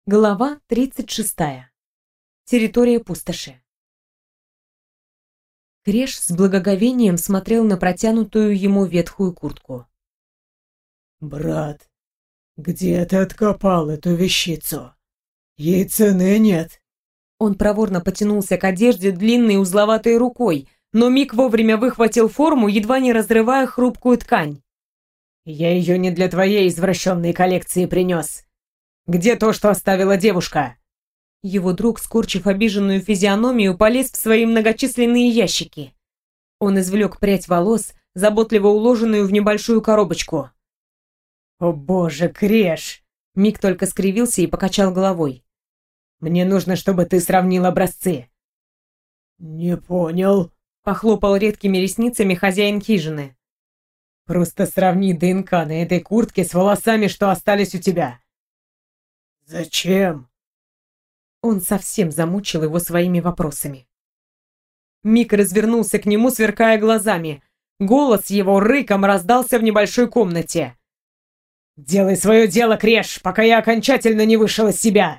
Глава 36. Территория пустоши. Креш с благоговением смотрел на протянутую ему ветхую куртку. «Брат, где ты откопал эту вещицу? Ей цены нет». Он проворно потянулся к одежде длинной узловатой рукой, но Мик вовремя выхватил форму, едва не разрывая хрупкую ткань. «Я ее не для твоей извращенной коллекции принес. Где то, что оставила девушка?» Его друг, скорчив обиженную физиономию, полез в свои многочисленные ящики. Он извлек прядь волос, заботливо уложенную в небольшую коробочку. «О боже, Креш!» Мик только скривился и покачал головой. «Мне нужно, чтобы ты сравнил образцы». «Не понял», — похлопал редкими ресницами хозяин хижины. «Просто сравни ДНК на этой куртке с волосами, что остались у тебя». «Зачем?» Он совсем замучил его своими вопросами. Мик развернулся к нему, сверкая глазами. Голос его рыком раздался в небольшой комнате. «Делай свое дело, Креш, пока я окончательно не вышел из себя!»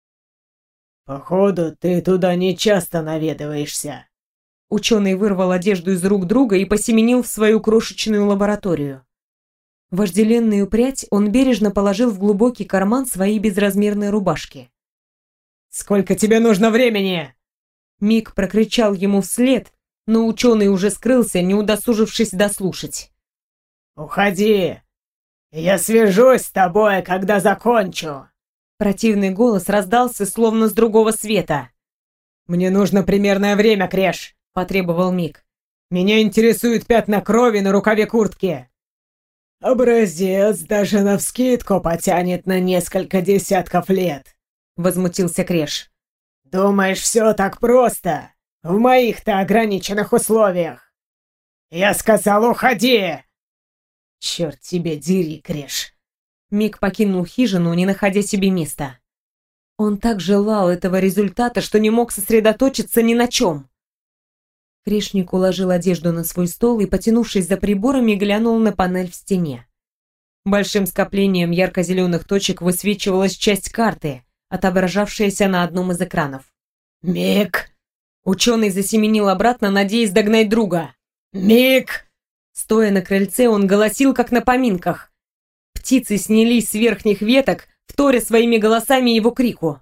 «Походу, ты туда не часто наведываешься». Ученый вырвал одежду из рук друга и посеменил в свою крошечную лабораторию. Вожделенную прядь он бережно положил в глубокий карман своей безразмерной рубашки. «Сколько тебе нужно времени?» Мик прокричал ему вслед, но ученый уже скрылся, не удосужившись дослушать. «Уходи! Я свяжусь с тобой, когда закончу!» Противный голос раздался, словно с другого света. «Мне нужно примерное время, Креш!» – потребовал Мик. «Меня интересуют пятна крови на рукаве куртки!» «Образец даже навскидку потянет на несколько десятков лет!» – возмутился Креш. «Думаешь, все так просто? В моих-то ограниченных условиях!» «Я сказал, уходи!» «Черт тебе дери, Креш!» Мик покинул хижину, не находя себе места. Он так желал этого результата, что не мог сосредоточиться ни на чем. Крешник уложил одежду на свой стол и, потянувшись за приборами, глянул на панель в стене. Большим скоплением ярко-зеленых точек высвечивалась часть карты, отображавшаяся на одном из экранов. «Мик!» Ученый засеменил обратно, надеясь догнать друга. «Мик!» Стоя на крыльце, он голосил, как на поминках. Птицы снялись с верхних веток, вторя своими голосами его крику.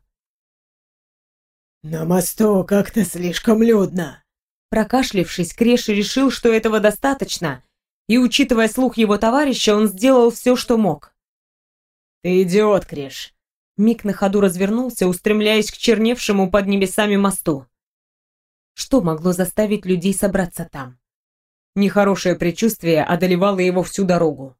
«На мосту как-то слишком людно». Прокашлившись, Креш решил, что этого достаточно, и, учитывая слух его товарища, он сделал все, что мог. «Ты идиот, Креш!» Мик на ходу развернулся, устремляясь к черневшему под небесами мосту. Что могло заставить людей собраться там? Нехорошее предчувствие одолевало его всю дорогу.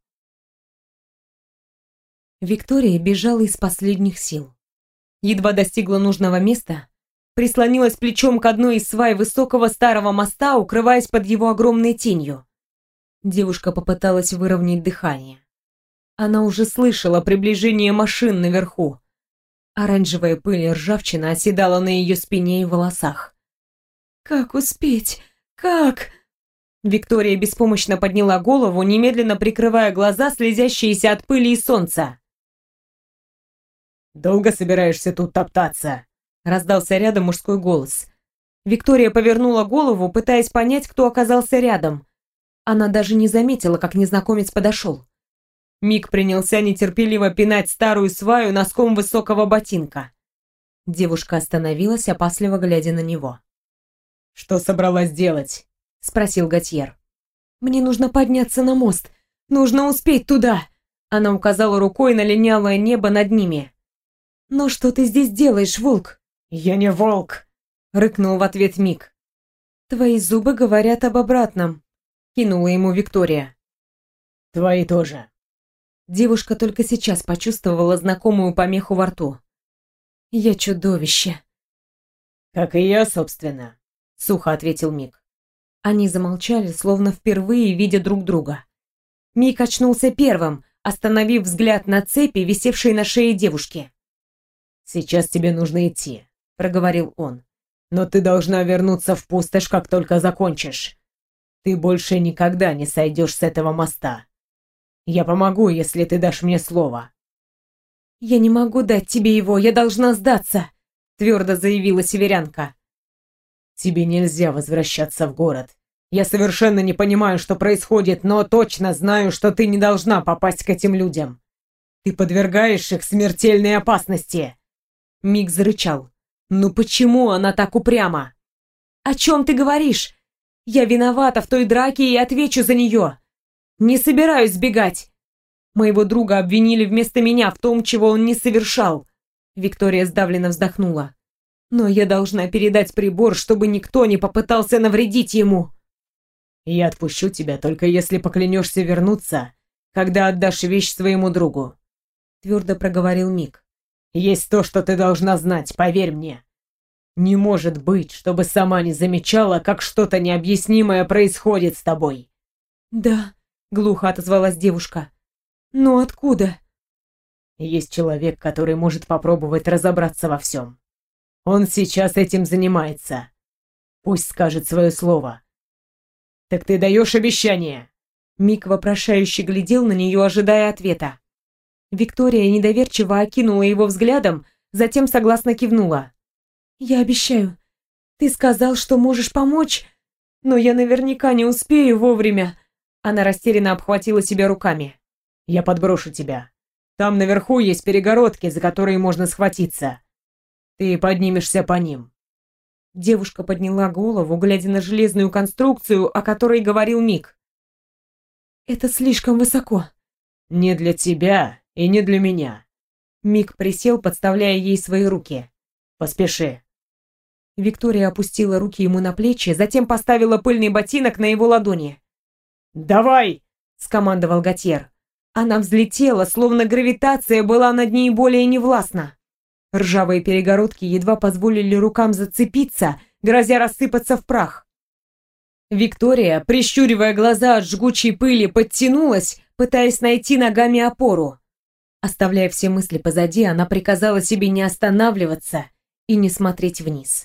Виктория бежала из последних сил. Едва достигла нужного места, прислонилась плечом к одной из свай высокого старого моста, укрываясь под его огромной тенью. Девушка попыталась выровнять дыхание. Она уже слышала приближение машин наверху. Оранжевая пыль и ржавчина оседала на ее спине и волосах. «Как успеть? Как?» Виктория беспомощно подняла голову, немедленно прикрывая глаза, слезящиеся от пыли и солнца. «Долго собираешься тут топтаться?» Раздался рядом мужской голос. Виктория повернула голову, пытаясь понять, кто оказался рядом. Она даже не заметила, как незнакомец подошел. Мик принялся нетерпеливо пинать старую сваю носком высокого ботинка. Девушка остановилась, опасливо глядя на него. «Что собралась делать?» — спросил Готьер. «Мне нужно подняться на мост. Нужно успеть туда!» Она указала рукой на линялое небо над ними. «Но что ты здесь делаешь, волк?» «Я не волк!» — рыкнул в ответ Мик. «Твои зубы говорят об обратном», — кинула ему Виктория. «Твои тоже». Девушка только сейчас почувствовала знакомую помеху во рту. «Я чудовище». «Как и я, собственно», — сухо ответил Мик. Они замолчали, словно впервые видя друг друга. Мик очнулся первым, остановив взгляд на цепи, висевшей на шее девушки. «Сейчас тебе нужно идти», — проговорил он. «Но ты должна вернуться в пустошь, как только закончишь. Ты больше никогда не сойдешь с этого моста. Я помогу, если ты дашь мне слово». «Я не могу дать тебе его, я должна сдаться», — твердо заявила северянка. «Тебе нельзя возвращаться в город. Я совершенно не понимаю, что происходит, но точно знаю, что ты не должна попасть к этим людям. Ты подвергаешь их смертельной опасности!» Мик зарычал. «Ну почему она так упряма?» «О чем ты говоришь? Я виновата в той драке и отвечу за нее. Не собираюсь сбегать. Моего друга обвинили вместо меня в том, чего он не совершал». Виктория сдавленно вздохнула. «Но я должна передать прибор, чтобы никто не попытался навредить ему». «Я отпущу тебя, только если поклянешься вернуться, когда отдашь вещь своему другу», — твердо проговорил Мик. «Есть то, что ты должна знать, поверь мне. Не может быть, чтобы сама не замечала, как что-то необъяснимое происходит с тобой». «Да», — глухо отозвалась девушка. «Но откуда?» «Есть человек, который может попробовать разобраться во всем. Он сейчас этим занимается. Пусть скажет свое слово». «Так ты даешь обещание?» Мик вопрошающе глядел на нее, ожидая ответа. Виктория недоверчиво окинула его взглядом, затем согласно кивнула. «Я обещаю. Ты сказал, что можешь помочь, но я наверняка не успею вовремя». Она растерянно обхватила себя руками. «Я подброшу тебя. Там наверху есть перегородки, за которые можно схватиться. Ты поднимешься по ним». Девушка подняла голову, глядя на железную конструкцию, о которой говорил Мик. «Это слишком высоко». «Не для тебя и не для меня». Мик присел, подставляя ей свои руки. «Поспеши». Виктория опустила руки ему на плечи, затем поставила пыльный ботинок на его ладони. «Давай!» — скомандовал Готьер. Она взлетела, словно гравитация была над ней более невластна. Ржавые перегородки едва позволили рукам зацепиться, грозя рассыпаться в прах. Виктория, прищуривая глаза от жгучей пыли, подтянулась, пытаясь найти ногами опору. Оставляя все мысли позади, она приказала себе не останавливаться и не смотреть вниз.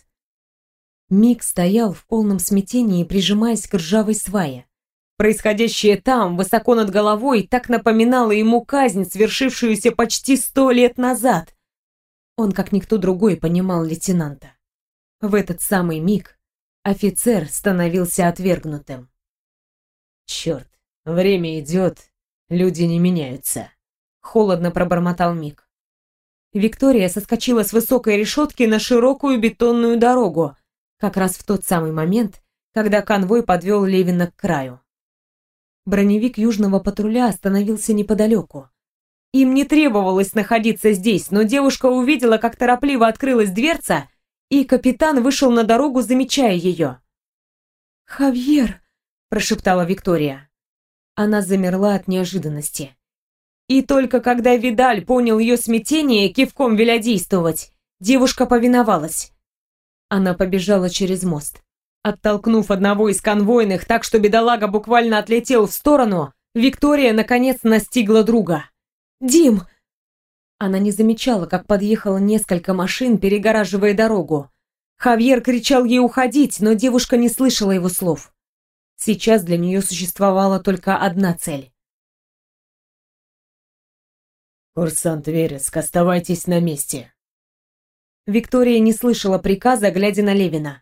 Мик стоял в полном смятении, прижимаясь к ржавой свае. Происходящее там, высоко над головой, так напоминало ему казнь, свершившуюся почти 100 лет назад. Он, как никто другой, понимал лейтенанта. В этот самый миг офицер становился отвергнутым. «Черт, время идет, люди не меняются», — холодно пробормотал Мик. Виктория соскочила с высокой решетки на широкую бетонную дорогу, как раз в тот самый момент, когда конвой подвел Левина к краю. Броневик южного патруля остановился неподалеку. Им не требовалось находиться здесь, но девушка увидела, как торопливо открылась дверца, и капитан вышел на дорогу, замечая ее. «Хавьер!» – прошептала Виктория. Она замерла от неожиданности. И только когда Видаль понял ее смятение, кивком веля действовать, девушка повиновалась. Она побежала через мост. Оттолкнув одного из конвойных так, что бедолага буквально отлетел в сторону, Виктория наконец настигла друга. «Дим!» Она не замечала, как подъехало несколько машин, перегораживая дорогу. Хавьер кричал ей уходить, но девушка не слышала его слов. Сейчас для нее существовала только одна цель. «Курсант Вереск, оставайтесь на месте». Виктория не слышала приказа, глядя на Левина.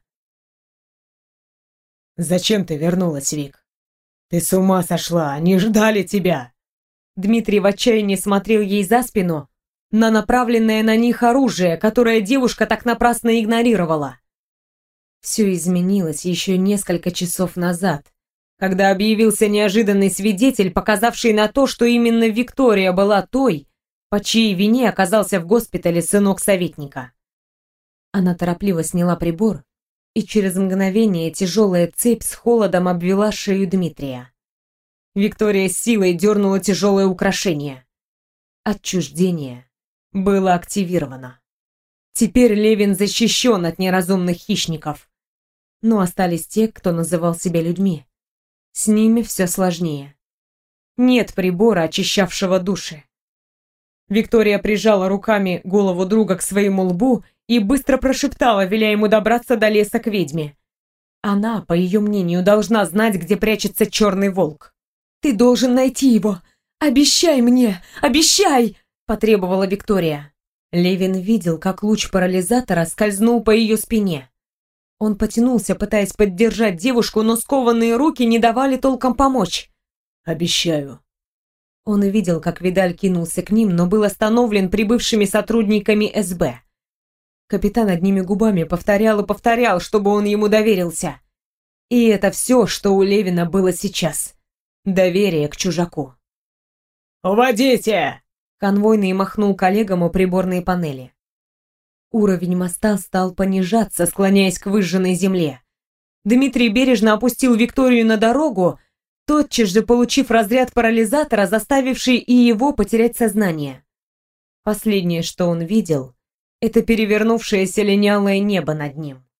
«Зачем ты вернулась, Вик? Ты с ума сошла, они ждали тебя!» Дмитрий в отчаянии смотрел ей за спину на направленное на них оружие, которое девушка так напрасно игнорировала. Все изменилось еще несколько часов назад, когда объявился неожиданный свидетель, показавший на то, что именно Виктория была той, по чьей вине оказался в госпитале сынок советника. Она торопливо сняла прибор, и через мгновение тяжелая цепь с холодом обвела шею Дмитрия. Виктория с силой дернула тяжелое украшение. Отчуждение было активировано. Теперь Левин защищен от неразумных хищников. Но остались те, кто называл себя людьми. С ними все сложнее. Нет прибора, очищавшего души. Виктория прижала руками голову друга к своему лбу и быстро прошептала, веля ему добраться до леса к ведьме. Она, по ее мнению, должна знать, где прячется черный волк. «Ты должен найти его! Обещай мне! Обещай!» потребовала Виктория. Левин видел, как луч парализатора скользнул по ее спине. Он потянулся, пытаясь поддержать девушку, но скованные руки не давали толком помочь. «Обещаю». Он увидел, как Видаль кинулся к ним, но был остановлен прибывшими сотрудниками СБ. Капитан одними губами повторял и повторял, чтобы он ему доверился. И это все, что у Левина было сейчас. Доверие к чужаку. «Уводите!» Конвойный махнул коллегам у приборной панели. Уровень моста стал понижаться, склоняясь к выжженной земле. Дмитрий бережно опустил Викторию на дорогу, тотчас же получив разряд парализатора, заставивший и его потерять сознание. Последнее, что он видел, это перевернувшееся линялое небо над ним.